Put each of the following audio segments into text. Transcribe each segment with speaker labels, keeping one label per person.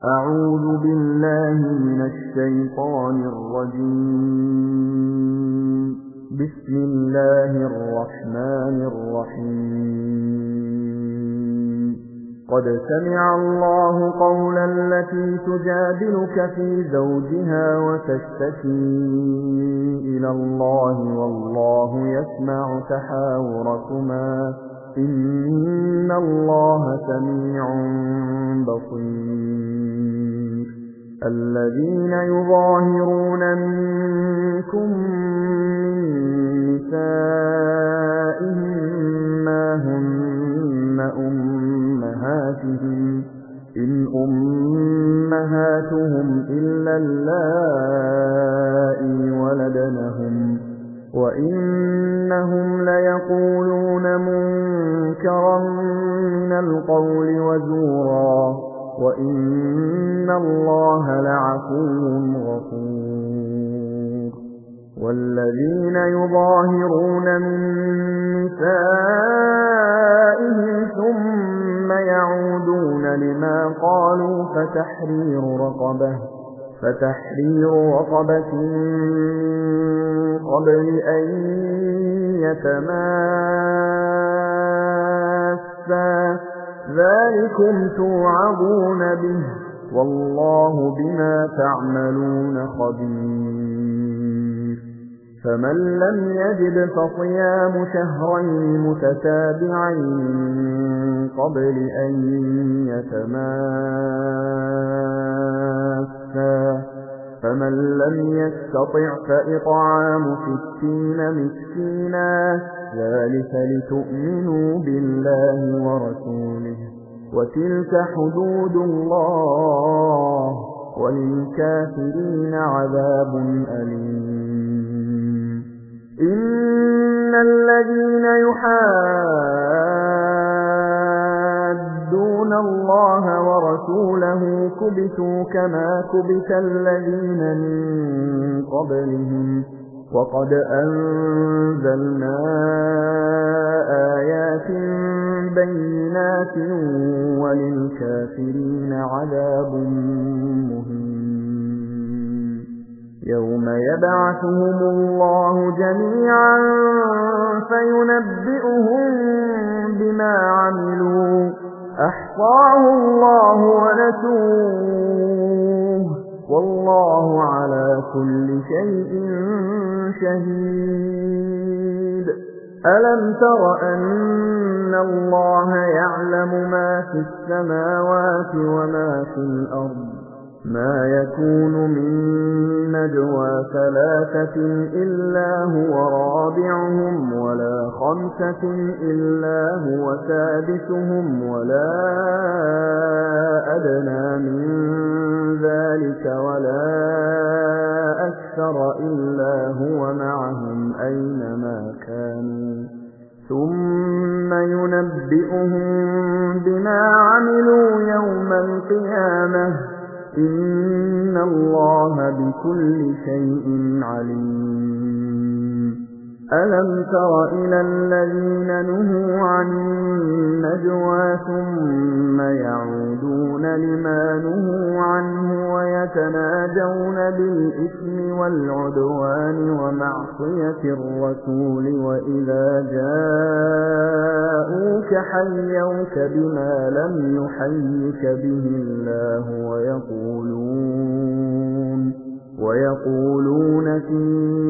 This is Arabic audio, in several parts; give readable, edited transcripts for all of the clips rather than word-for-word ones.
Speaker 1: أعوذ بالله من الشيطان الرجيم. بسم الله الرحمن الرحيم. قد سمع الله قول التي تجادلك في زوجها وتشتكي إلى الله والله يسمع تحاوركما إن الله سميع بصير. الذين يظاهرون منكم من نسائهم ما هن أمهاتهم إن أمهاتهم إلا اللائي ولدنهم وإنهم ليقولون منكرا من القول وزورا وإن الله لعفو غفور. والذين يظاهرون من نسائهم ثم يعودون لما قالوا فتحرير رقبة قبل أن يتماسا ذلكم توعظون به والله بما تعملون خبير. فمن لم يجد فصيام شهرين متتابعين قبل أن يتماسا فمن لم يستطع فإطعام 60 مسكينا ذلك لتؤمنوا بالله ورسوله وتلك حدود الله وللكافرين عذاب أليم. إن الذين يحادون الله ورسوله كبتوا كما كبت الذين من قبلهم وقد أنزلنا آيات بينات وللكافرين عذاب مهين. يوم يبعثهم الله جميعا فينبئهم بما عملوا أحصاه الله ونسوه والله على كل شيء شهيد. ألم تر أن الله يعلم ما في السماوات وما في الأرض ما يكون من نجوى 3 إلا هو رابعهم ولا 5 إلا هو سادسهم ولا أدنى من ذلك ولا أكثر إلا هو معهم أينما كانوا ثم ينبئهم بما عملوا يوم القيامة إن الله بكل شيء عليم. ألم تر إلى الذين نهوا عن النجوى ثم يعودون لما نهوا عنه ويتناجون بالإثم والعدوان ومعصية الرسول وإذا جاءوك حيوك بما لم يحيك به الله ويقولون في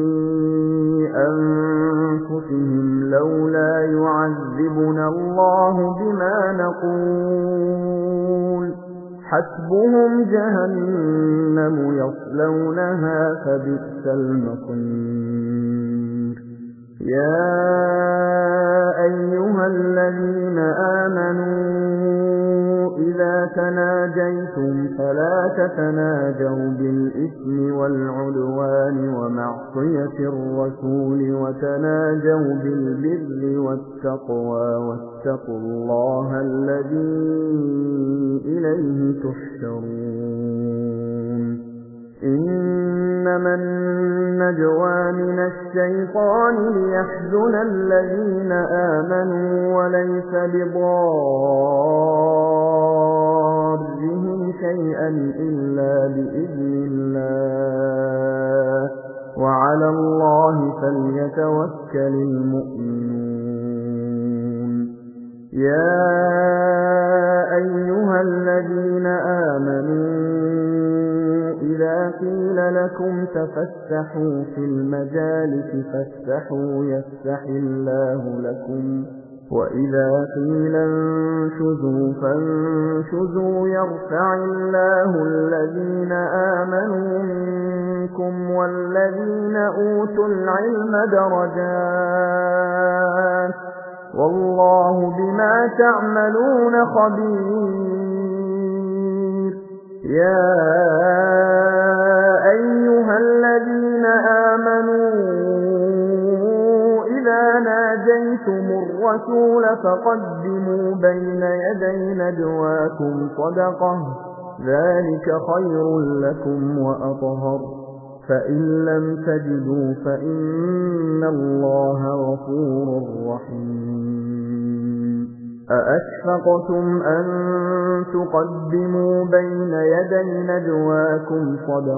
Speaker 1: أنفسهم لولا يعذبنا الله بما نقول حسبهم جهنم يصلونها فبئس المصير. يا أيها الذين آمنوا إذا تناجيتم فلا تتناجوا بالإثم والعدوان ومعصية الرسول وتناجوا بالبر والتقوى واتقوا الله الذي إليه تحشرون. إنما النجوى من الشيطان ليحزن الذين آمنوا وليس بضارهم شيئا إلا بإذن الله وعلى الله فليتوكل المؤمنون يا أيها الذين آمنوا إذا قيل لكم تفسحوا في المجالس فافسحوا يفسح الله لكم وإذا قيل انشزوا فانشزوا يرفع الله الذين آمنوا منكم والذين أوتوا العلم درجات والله بما تعملون خبير يا أيها الذين آمنوا إذا ناجيتم الرسول فقدموا بين يدي نجواكم صدقة ذلك خير لكم وأطهر فإن لم تجدوا فإن الله غفور رحيم أأشفقتم أن تقدموا بين يدي نجواكم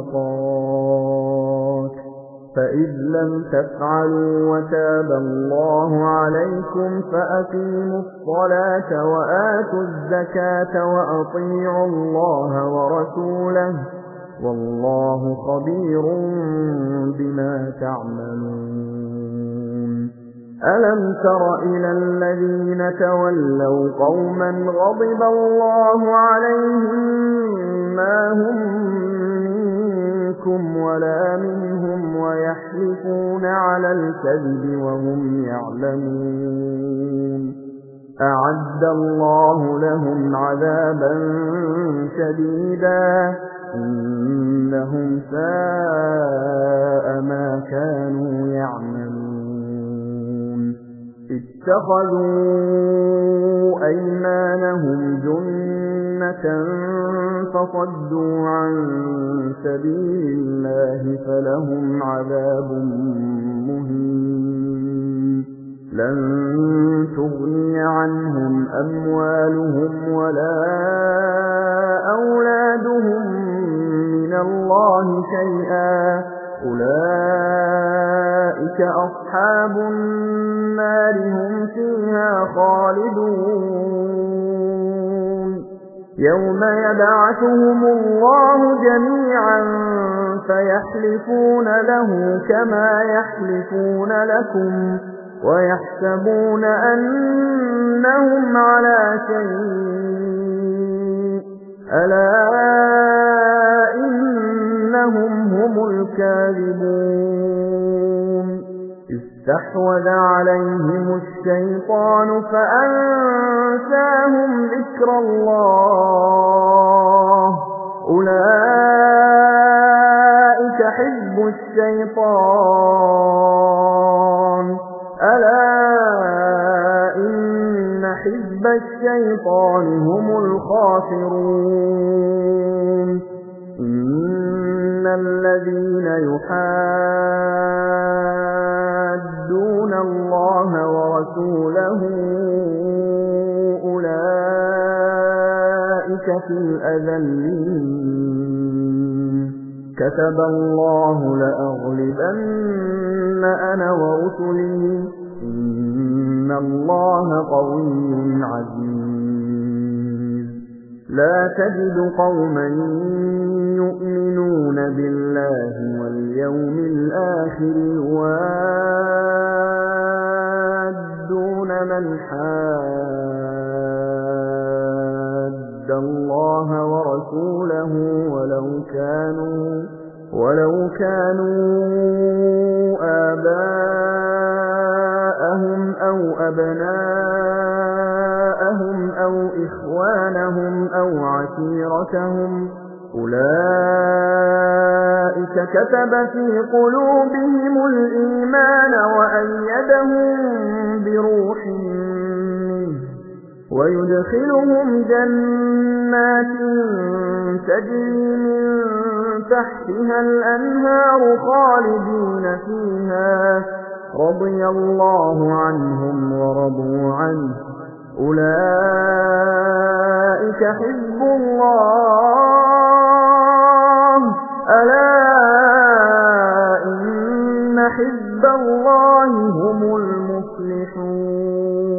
Speaker 1: صدقات فإذ لم تفعلوا وتاب الله عليكم فأقيموا الصلاة وآتوا الزكاة وأطيعوا الله ورسوله والله خبير بما تعملون ألم تر إلى الذين تولوا قوما غضب الله عليهم ما هم منكم ولا منهم ويحلفون على الكذب وهم يعلمون أعد الله لهم عذابا شديدا إنهم ساء ما كانوا يعملون اتخذوا أيمانهم جنة فصدوا عن سبيل الله فلهم عذاب مهين لن تغني عنهم أموالهم ولا أولادهم من الله شيئا أولئك أصحاب النار هم فيها خالدون يوم يبعثهم الله جميعا فيحلفون له كما يحلفون لكم ويحسبون أنهم على شيء ألا إنهم هم الكاذبون استحوذ عليهم الشيطان فأنساهم ذكر الله أولئك حزب الشيطان ألا إن حزب الشيطان هم الخاسرون إن الذين يحادون الله ورسوله أولئك في الأذلين كتب الله لأغلبن أنا ورسلي إن الله قوي عزيز لا تجد قوما يؤمنون بالله واليوم الآخر يوادون من حاد الله ورسوله ولو كانوا آباءهم أو أبناءهم أو إخوانهم أو عشيرتهم أولئك كتب في قلوبهم الإيمان وأيدهم بروح منه ويدخلهم جنات تجري من تحتها الأنهار خالدين فيها رضي الله عنهم ورضوا عنه أولئك حزب الله ألا إن حزب الله هم المفلحون